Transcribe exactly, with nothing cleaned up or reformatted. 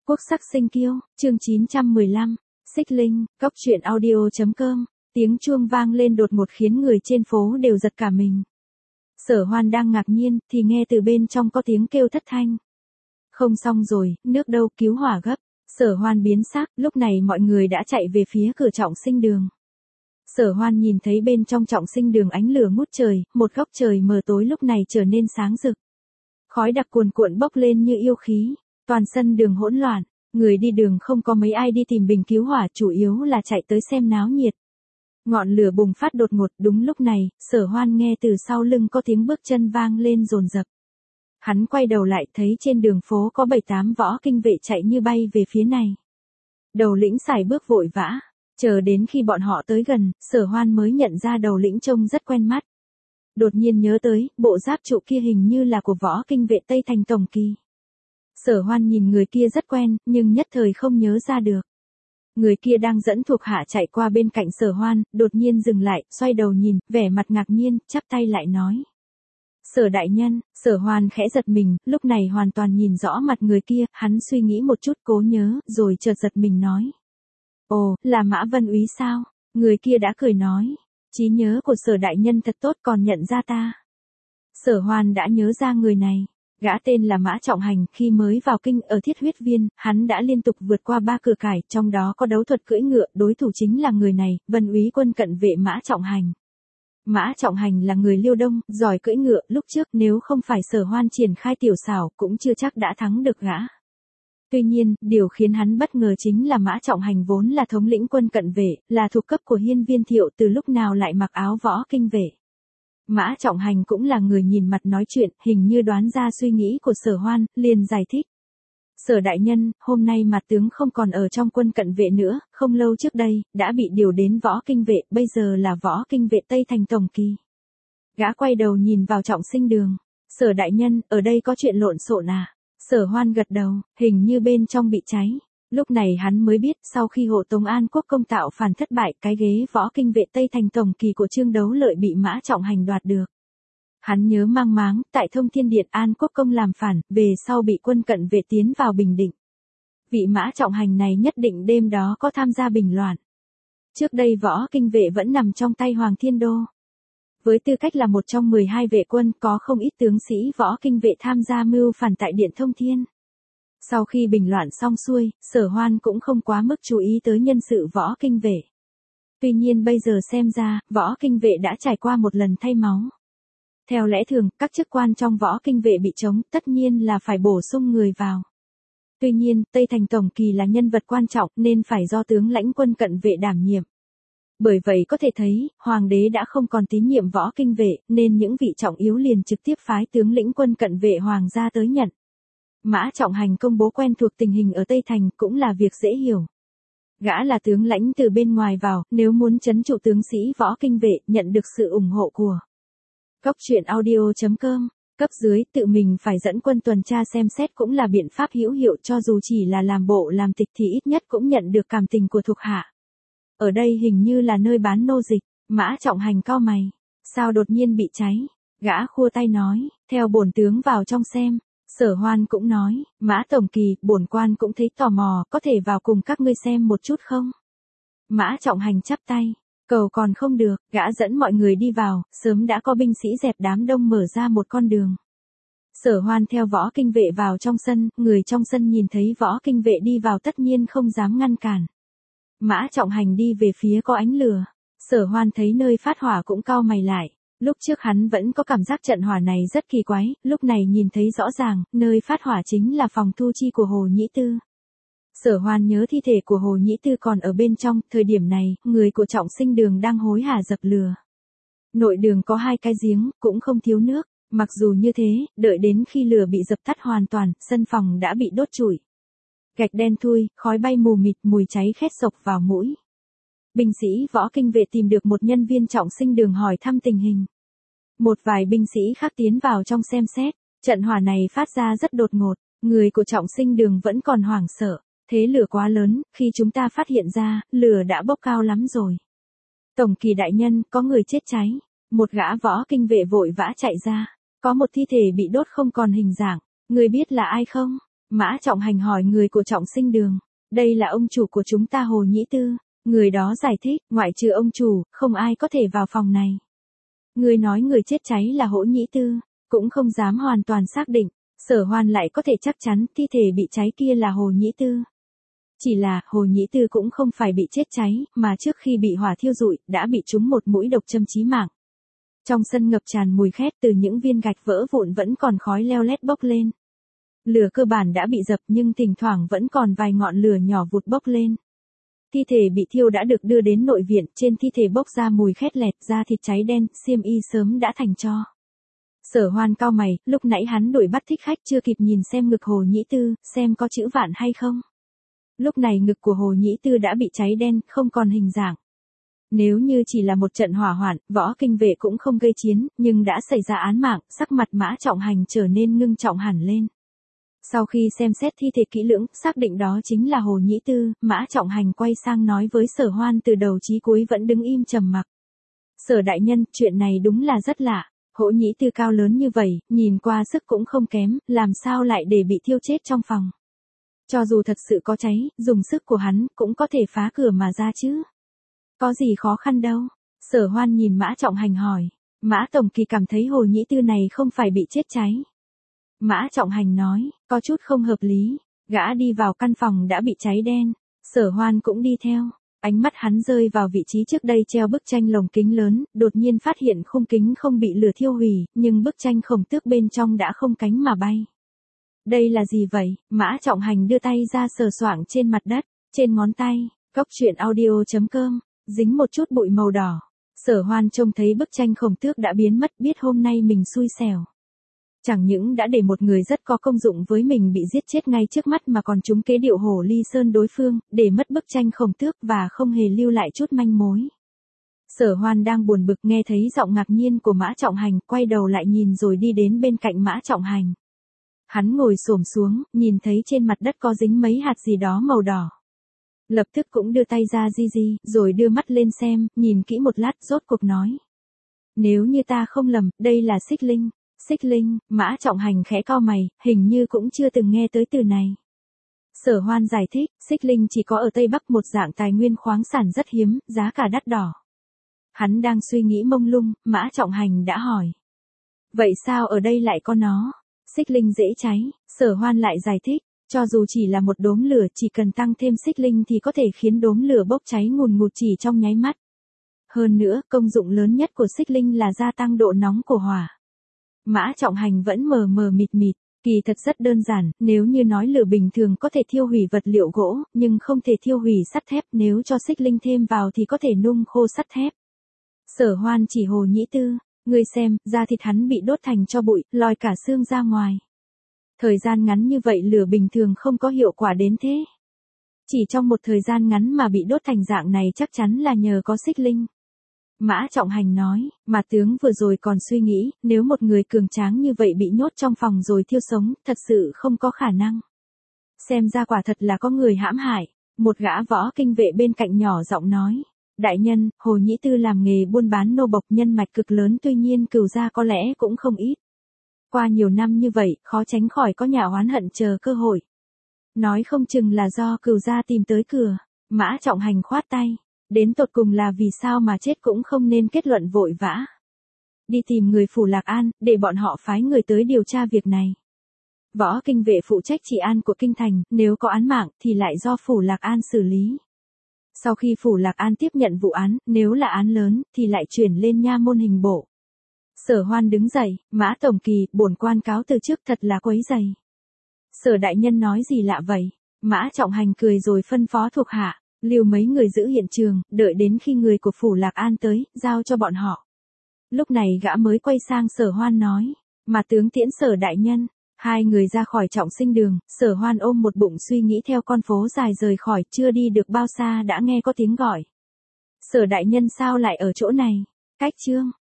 Quốc sắc sinh kiêu, chương chín trăm mười lăm, Xích Linh, cốc truyện audio.com, tiếng chuông vang lên đột ngột khiến người trên phố đều giật cả mình. Sở Hoan đang ngạc nhiên, thì nghe từ bên trong có tiếng kêu thất thanh. Không xong rồi, nước đâu, cứu hỏa gấp. Sở Hoan biến sắc, lúc này mọi người đã chạy về phía cửa trọng sinh đường. Sở Hoan nhìn thấy bên trong trọng sinh đường ánh lửa ngút trời, một góc trời mờ tối lúc này trở nên sáng rực. Khói đặc cuồn cuộn bốc lên như yêu khí, toàn sân đường hỗn loạn, người đi đường không có mấy ai đi tìm bình cứu hỏa, chủ yếu là chạy tới xem náo nhiệt. Ngọn lửa bùng phát đột ngột, đúng lúc này, Sở Hoan nghe từ sau lưng có tiếng bước chân vang lên dồn dập. Hắn quay đầu lại thấy trên đường phố có bảy tám võ kinh vệ chạy như bay về phía này. Đầu lĩnh sải bước vội vã, chờ đến khi bọn họ tới gần, Sở Hoan mới nhận ra đầu lĩnh trông rất quen mắt. Đột nhiên nhớ tới, bộ giáp trụ kia hình như là của võ kinh vệ Tây Thành Tổng Kỳ. Sở Hoan nhìn người kia rất quen, nhưng nhất thời không nhớ ra được. Người kia đang dẫn thuộc hạ chạy qua bên cạnh Sở Hoan, đột nhiên dừng lại, xoay đầu nhìn, vẻ mặt ngạc nhiên, chắp tay lại nói. Sở đại nhân. Sở Hoan khẽ giật mình, lúc này hoàn toàn nhìn rõ mặt người kia, hắn suy nghĩ một chút cố nhớ, rồi chợt giật mình nói. Ồ, là Mã Vân Úy sao? Người kia đã cười nói. Trí nhớ của Sở đại nhân thật tốt, còn nhận ra ta. Sở Hoan đã nhớ ra người này. Gã tên là Mã Trọng Hành, khi mới vào kinh ở Thiết Huyết Viên, hắn đã liên tục vượt qua ba cửa cải, trong đó có đấu thuật cưỡi ngựa, đối thủ chính là người này, Vân Úy quân cận vệ Mã Trọng Hành. Mã Trọng Hành là người Liêu Đông, giỏi cưỡi ngựa, lúc trước nếu không phải Sở Hoan triển khai tiểu xảo cũng chưa chắc đã thắng được gã. Tuy nhiên, điều khiến hắn bất ngờ chính là Mã Trọng Hành vốn là thống lĩnh quân cận vệ, là thuộc cấp của Hiên Viên Thiệu, từ lúc nào lại mặc áo võ kinh vệ. Mã Trọng Hành cũng là người nhìn mặt nói chuyện, hình như đoán ra suy nghĩ của Sở Hoan, liền giải thích. Sở đại nhân, hôm nay mặt tướng không còn ở trong quân cận vệ nữa, không lâu trước đây, đã bị điều đến võ kinh vệ, bây giờ là võ kinh vệ Tây Thành Tổng Kỳ. Gã quay đầu nhìn vào trọng sinh đường. Sở đại nhân, ở đây có chuyện lộn xộn à? Sở Hoan gật đầu, hình như bên trong bị cháy. Lúc này hắn mới biết, sau khi hộ Tống An Quốc công tạo phản thất bại, cái ghế võ kinh vệ Tây Thành Tổng Kỳ của Trương Đấu Lợi bị Mã Trọng Hành đoạt được. Hắn nhớ mang máng, tại Thông Thiên Điện An Quốc công làm phản, về sau bị quân cận vệ tiến vào Bình Định. Vị Mã Trọng Hành này nhất định đêm đó có tham gia bình loạn. Trước đây võ kinh vệ vẫn nằm trong tay Hoàng Thiên Đô. Với tư cách là một trong mười hai vệ quân, có không ít tướng sĩ võ kinh vệ tham gia mưu phản tại Điện Thông Thiên. Sau khi bình loạn xong xuôi, Sở Hoan cũng không quá mức chú ý tới nhân sự võ kinh vệ. Tuy nhiên bây giờ xem ra, võ kinh vệ đã trải qua một lần thay máu. Theo lẽ thường, các chức quan trong võ kinh vệ bị trống, tất nhiên là phải bổ sung người vào. Tuy nhiên, Tây Thành Tổng Kỳ là nhân vật quan trọng nên phải do tướng lãnh quân cận vệ đảm nhiệm. Bởi vậy có thể thấy, Hoàng đế đã không còn tín nhiệm võ kinh vệ, nên những vị trọng yếu liền trực tiếp phái tướng lĩnh quân cận vệ Hoàng gia tới nhận. Mã Trọng Hành công bố quen thuộc tình hình ở Tây Thành cũng là việc dễ hiểu. Gã là tướng lãnh từ bên ngoài vào, nếu muốn trấn trụ tướng sĩ võ kinh vệ, nhận được sự ủng hộ của cốc truyện audio.com, cấp dưới tự mình phải dẫn quân tuần tra xem xét cũng là biện pháp hữu hiệu, cho dù chỉ là làm bộ làm tịch thì ít nhất cũng nhận được cảm tình của thuộc hạ. Ở đây hình như là nơi bán nô dịch. Mã Trọng Hành cau mày. Sao đột nhiên bị cháy? Gã khua tay nói, theo bổn tướng vào trong xem. Sở Hoan cũng nói, Mã Tổng Kỳ, bổn quan cũng thấy tò mò, có thể vào cùng các ngươi xem một chút không? Mã Trọng Hành chắp tay, cầu còn không được, gã dẫn mọi người đi vào, sớm đã có binh sĩ dẹp đám đông mở ra một con đường. Sở Hoan theo võ kinh vệ vào trong sân, người trong sân nhìn thấy võ kinh vệ đi vào tất nhiên không dám ngăn cản. Mã Trọng Hành đi về phía có ánh lửa. Sở Hoan thấy nơi phát hỏa cũng cau mày lại. Lúc trước hắn vẫn có cảm giác trận hỏa này rất kỳ quái, lúc này nhìn thấy rõ ràng, nơi phát hỏa chính là phòng thu chi của Hồ Nhĩ Tư. Sở Hoan nhớ thi thể của Hồ Nhĩ Tư còn ở bên trong, thời điểm này, người của trọng sinh đường đang hối hả dập lửa. Nội đường có hai cái giếng, cũng không thiếu nước, mặc dù như thế, đợi đến khi lửa bị dập tắt hoàn toàn, sân phòng đã bị đốt trụi. Gạch đen thui, khói bay mù mịt, mùi cháy khét sộc vào mũi. Binh sĩ võ kinh vệ tìm được một nhân viên trọng sinh đường hỏi thăm tình hình. Một vài binh sĩ khác tiến vào trong xem xét, trận hỏa này phát ra rất đột ngột, người của trọng sinh đường vẫn còn hoảng sợ, thế lửa quá lớn, khi chúng ta phát hiện ra, lửa đã bốc cao lắm rồi. Tổng Kỳ đại nhân, có người chết cháy, một gã võ kinh vệ vội vã chạy ra, có một thi thể bị đốt không còn hình dạng, người biết là ai không? Mã Trọng Hành hỏi người của Trọng Sinh Đường. Đây là ông chủ của chúng ta Hồ Nhĩ Tư. Người đó giải thích, ngoại trừ ông chủ, không ai có thể vào phòng này. Người nói người chết cháy là Hỗ Nhĩ Tư, cũng không dám hoàn toàn xác định. Sở Hoan lại có thể chắc chắn thi thể bị cháy kia là Hồ Nhĩ Tư. Chỉ là, Hồ Nhĩ Tư cũng không phải bị chết cháy, mà trước khi bị hỏa thiêu rụi, đã bị trúng một mũi độc châm chí mạng. Trong sân ngập tràn mùi khét từ những viên gạch vỡ vụn vẫn còn khói leo lét bốc lên. Lửa cơ bản đã bị dập nhưng thỉnh thoảng vẫn còn vài ngọn lửa nhỏ vụt bốc lên. Thi thể bị thiêu đã được đưa đến nội viện, trên thi thể bốc ra mùi khét lẹt, da thịt cháy đen, xiêm y sớm đã thành tro. Sở Hoan cau mày, lúc nãy hắn đuổi bắt thích khách chưa kịp nhìn xem ngực Hồ Nhĩ Tư, xem có chữ vạn hay không. Lúc này ngực của Hồ Nhĩ Tư đã bị cháy đen, không còn hình dạng. Nếu như chỉ là một trận hỏa hoạn, Võ Kinh Vệ cũng không gây chiến, nhưng đã xảy ra án mạng, sắc mặt Mã Trọng Hành trở nên ngưng trọng hẳn lên. Sau khi xem xét thi thể kỹ lưỡng, xác định đó chính là Hồ Nhĩ Tư, Mã Trọng Hành quay sang nói với Sở Hoan từ đầu chí cuối vẫn đứng im trầm mặc. Sở đại nhân, chuyện này đúng là rất lạ. Hỗ Nhĩ Tư cao lớn như vậy, nhìn qua sức cũng không kém, làm sao lại để bị thiêu chết trong phòng. Cho dù thật sự có cháy, dùng sức của hắn, cũng có thể phá cửa mà ra chứ. Có gì khó khăn đâu. Sở Hoan nhìn Mã Trọng Hành hỏi. Mã Tổng Kỳ cảm thấy Hồ Nhĩ Tư này không phải bị chết cháy. Mã Trọng Hành nói, có chút không hợp lý. Gã đi vào căn phòng đã bị cháy đen. Sở Hoan cũng đi theo. Ánh mắt hắn rơi vào vị trí trước đây treo bức tranh lồng kính lớn, đột nhiên phát hiện khung kính không bị lửa thiêu hủy, nhưng bức tranh Khổng Tước bên trong đã không cánh mà bay. Đây là gì vậy? Mã Trọng Hành đưa tay ra sờ soạng trên mặt đất, trên ngón tay, cốc truyện audio chấm com, dính một chút bụi màu đỏ. Sở Hoan trông thấy bức tranh Khổng Tước đã biến mất, biết hôm nay mình xui xẻo. Chẳng những đã để một người rất có công dụng với mình bị giết chết ngay trước mắt mà còn trúng kế điệu hổ ly sơn đối phương, để mất bức tranh Khổng Tước và không hề lưu lại chút manh mối. Sở Hoan đang buồn bực nghe thấy giọng ngạc nhiên của Mã Trọng Hành, quay đầu lại nhìn rồi đi đến bên cạnh Mã Trọng Hành. Hắn ngồi xổm xuống, nhìn thấy trên mặt đất có dính mấy hạt gì đó màu đỏ. Lập tức cũng đưa tay ra di di, rồi đưa mắt lên xem, nhìn kỹ một lát rốt cuộc nói. Nếu như ta không lầm, đây là xích linh. Xích linh, Mã Trọng Hành khẽ cau mày, hình như cũng chưa từng nghe tới từ này. Sở Hoan giải thích, xích linh chỉ có ở Tây Bắc, một dạng tài nguyên khoáng sản rất hiếm, giá cả đắt đỏ. Hắn đang suy nghĩ mông lung, Mã Trọng Hành đã hỏi. Vậy sao ở đây lại có nó? Xích linh dễ cháy, Sở Hoan lại giải thích, cho dù chỉ là một đốm lửa, chỉ cần tăng thêm xích linh thì có thể khiến đốm lửa bốc cháy ngùn ngụt chỉ trong nháy mắt. Hơn nữa, công dụng lớn nhất của xích linh là gia tăng độ nóng của hỏa. Mã Trọng Hành vẫn mờ mờ mịt mịt, kỳ thật rất đơn giản, nếu như nói lửa bình thường có thể thiêu hủy vật liệu gỗ, nhưng không thể thiêu hủy sắt thép, nếu cho xích linh thêm vào thì có thể nung khô sắt thép. Sở Hoan chỉ Hồ Nhĩ Tư, ngươi xem, da thịt hắn bị đốt thành tro bụi, lòi cả xương ra ngoài. Thời gian ngắn như vậy lửa bình thường không có hiệu quả đến thế. Chỉ trong một thời gian ngắn mà bị đốt thành dạng này chắc chắn là nhờ có xích linh. Mã Trọng Hành nói, mà tướng vừa rồi còn suy nghĩ, nếu một người cường tráng như vậy bị nhốt trong phòng rồi thiêu sống, thật sự không có khả năng. Xem ra quả thật là có người hãm hại. Một gã Võ Kinh Vệ bên cạnh nhỏ giọng nói. Đại nhân, Hồ Nhĩ Tư làm nghề buôn bán nô bộc, nhân mạch cực lớn, tuy nhiên cừu gia có lẽ cũng không ít. Qua nhiều năm như vậy, khó tránh khỏi có nhà oán hận chờ cơ hội. Nói không chừng là do cừu gia tìm tới cửa. Mã Trọng Hành khoát tay. Đến tột cùng là vì sao mà chết cũng không nên kết luận vội vã. Đi tìm người Phủ Lạc An, để bọn họ phái người tới điều tra việc này. Võ Kinh Vệ phụ trách trị an của kinh thành, nếu có án mạng thì lại do Phủ Lạc An xử lý. Sau khi Phủ Lạc An tiếp nhận vụ án, nếu là án lớn thì lại chuyển lên nha môn hình bộ. Sở Hoan đứng dậy, Mã Tổng Kỳ, bổn quan cáo từ trước, thật là quấy rầy. Sở đại nhân nói gì lạ vậy? Mã Trọng Hành cười rồi phân phó thuộc hạ. Lưu mấy người giữ hiện trường, đợi đến khi người của Phủ Lạc An tới, giao cho bọn họ. Lúc này gã mới quay sang Sở Hoan nói, mà tướng tiễn Sở đại nhân. Hai người ra khỏi Trọng Sinh Đường, Sở Hoan ôm một bụng suy nghĩ theo con phố dài rời khỏi, chưa đi được bao xa đã nghe có tiếng gọi. Sở đại nhân sao lại ở chỗ này? Cách chương